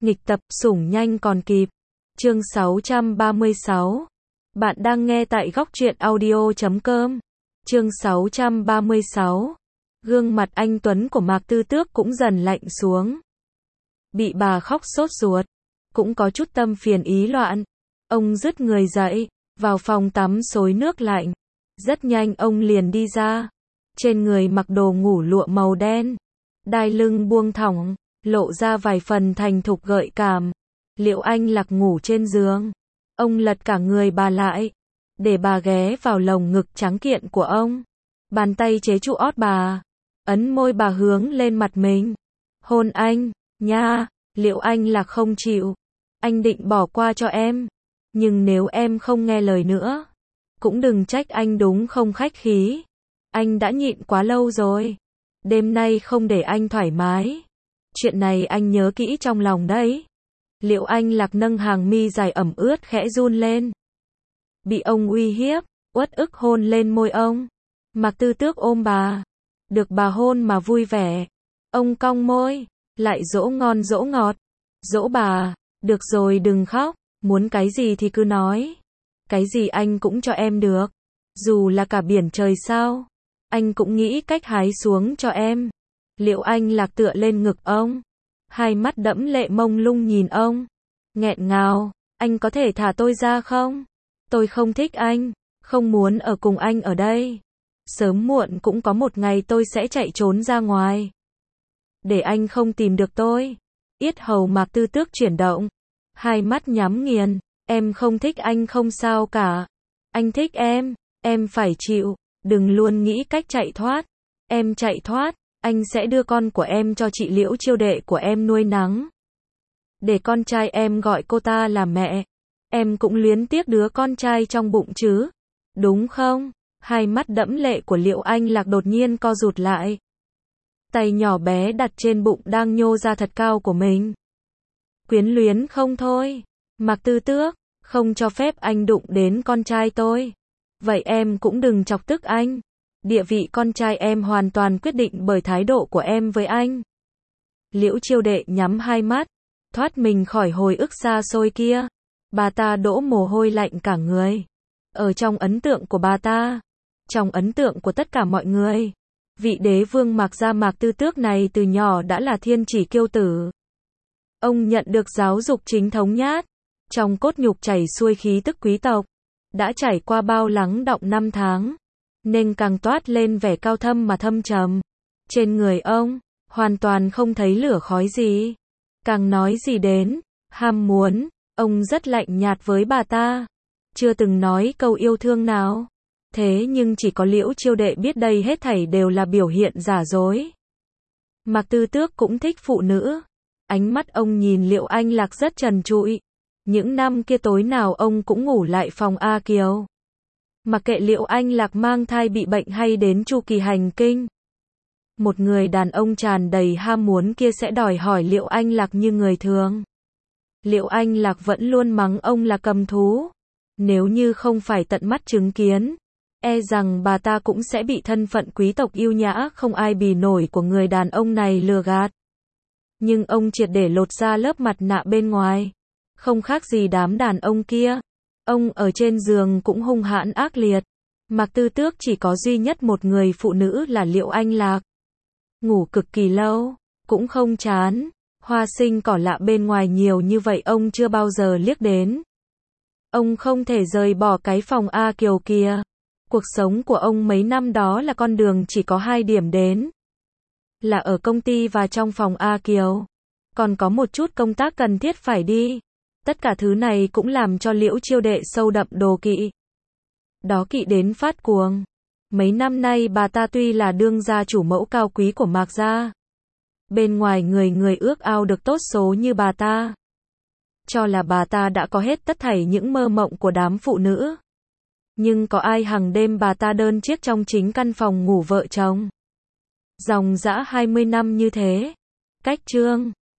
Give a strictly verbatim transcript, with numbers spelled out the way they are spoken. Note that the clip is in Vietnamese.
Nghịch tập, sủng nhanh còn kịp. Chương sáu trăm ba mươi sáu. Bạn đang nghe tại góc truyện audio chấm com. Chương sáu trăm ba mươi sáu. Gương mặt anh tuấn của Mạc Tư Tước cũng dần lạnh xuống. Bị bà khóc sốt ruột, cũng có chút tâm phiền ý loạn. Ông dứt người dậy, vào phòng tắm xối nước lạnh. Rất nhanh ông liền đi ra. Trên người mặc đồ ngủ lụa màu đen. Đai lưng buông thõng, lộ ra vài phần thành thục gợi cảm. Liệu Anh Lạc ngủ trên giường. Ông lật cả người bà lại, để bà ghé vào lồng ngực trắng kiện của ông. Bàn tay chế trụ ót bà, ấn môi bà hướng lên mặt mình. Hôn anh, nha. Liệu Anh Lạc không chịu. Anh định bỏ qua cho em. Nhưng nếu em không nghe lời nữa, cũng đừng trách anh đúng không khách khí. Anh đã nhịn quá lâu rồi. Đêm nay không để anh thoải mái. Chuyện này anh nhớ kỹ trong lòng đấy. Liệu Anh Lạc nâng hàng mi dài ẩm ướt khẽ run lên. Bị ông uy hiếp, uất ức hôn lên môi ông. Mạc Tư Tước ôm bà. Được bà hôn mà vui vẻ. Ông cong môi, lại dỗ ngon dỗ ngọt. Dỗ bà, được rồi đừng khóc, muốn cái gì thì cứ nói. Cái gì anh cũng cho em được. Dù là cả biển trời sao, anh cũng nghĩ cách hái xuống cho em. Liệu Anh Lạc tựa lên ngực ông. Hai mắt đẫm lệ mông lung nhìn ông. Nghẹn ngào, anh có thể thả tôi ra không? Tôi không thích anh, không muốn ở cùng anh ở đây. Sớm muộn cũng có một ngày tôi sẽ chạy trốn ra ngoài. Để anh không tìm được tôi. Yết hầu Mạc Tư Tước chuyển động. Hai mắt nhắm nghiền. Em không thích anh không sao cả. Anh thích em, em phải chịu. Đừng luôn nghĩ cách chạy thoát. Em chạy thoát, anh sẽ đưa con của em cho chị Liễu Chiêu đệ của em nuôi nấng. Để con trai em gọi cô ta là mẹ. Em cũng luyến tiếc đứa con trai trong bụng chứ. Đúng không? Hai mắt đẫm lệ của Liệu Anh Lạc đột nhiên co rụt lại. Tay nhỏ bé đặt trên bụng đang nhô ra thật cao của mình. Quyến luyến không thôi. Mạc Tư Tước, không cho phép anh đụng đến con trai tôi. Vậy em cũng đừng chọc tức anh. Địa vị con trai em hoàn toàn quyết định bởi thái độ của em với anh. Liễu Chiêu đệ nhắm hai mắt, thoát mình khỏi hồi ức xa xôi kia. Bà ta đổ mồ hôi lạnh cả người. Ở trong ấn tượng của bà ta, trong ấn tượng của tất cả mọi người, vị đế vương Mạc gia Mạc Tư Tước này từ nhỏ đã là thiên chỉ kiêu tử. Ông nhận được giáo dục chính thống nhát, trong cốt nhục chảy xuôi khí tức quý tộc, đã trải qua bao lắng đọng năm tháng, nên càng toát lên vẻ cao thâm mà thâm trầm. Trên người ông, hoàn toàn không thấy lửa khói gì. Càng nói gì đến ham muốn, ông rất lạnh nhạt với bà ta. Chưa từng nói câu yêu thương nào. Thế nhưng chỉ có Liễu Chiêu đệ biết đây hết thảy đều là biểu hiện giả dối. Mạc Tư Tước cũng thích phụ nữ. Ánh mắt ông nhìn Liệu Anh Lạc rất trần trụi. Những năm kia tối nào ông cũng ngủ lại phòng A Kiều. Mặc kệ Liệu Anh Lạc mang thai bị bệnh hay đến chu kỳ hành kinh. Một người đàn ông tràn đầy ham muốn kia sẽ đòi hỏi Liệu Anh Lạc như người thường. Liệu Anh Lạc vẫn luôn mắng ông là cầm thú. Nếu như không phải tận mắt chứng kiến, e rằng bà ta cũng sẽ bị thân phận quý tộc yêu nhã không ai bì nổi của người đàn ông này lừa gạt. Nhưng ông triệt để lột ra lớp mặt nạ bên ngoài. Không khác gì đám đàn ông kia. Ông ở trên giường cũng hung hãn ác liệt. Mạc Tư Tước chỉ có duy nhất một người phụ nữ là Liệu Anh Lạc. Ngủ cực kỳ lâu, cũng không chán. Hoa sinh cỏ lạ bên ngoài nhiều như vậy ông chưa bao giờ liếc đến. Ông không thể rời bỏ cái phòng A Kiều kia. Cuộc sống của ông mấy năm đó là con đường chỉ có hai điểm đến. Là ở công ty và trong phòng A Kiều. Còn có một chút công tác cần thiết phải đi. Tất cả thứ này cũng làm cho Liễu Chiêu đệ sâu đậm đố kỵ. Đó kỵ đến phát cuồng. Mấy năm nay bà ta tuy là đương gia chủ mẫu cao quý của Mạc gia. Bên ngoài người người ước ao được tốt số như bà ta. Cho là bà ta đã có hết tất thảy những mơ mộng của đám phụ nữ. Nhưng có ai hàng đêm bà ta đơn chiếc trong chính căn phòng ngủ vợ chồng. Dòng dã hai mươi năm như thế. Cách chương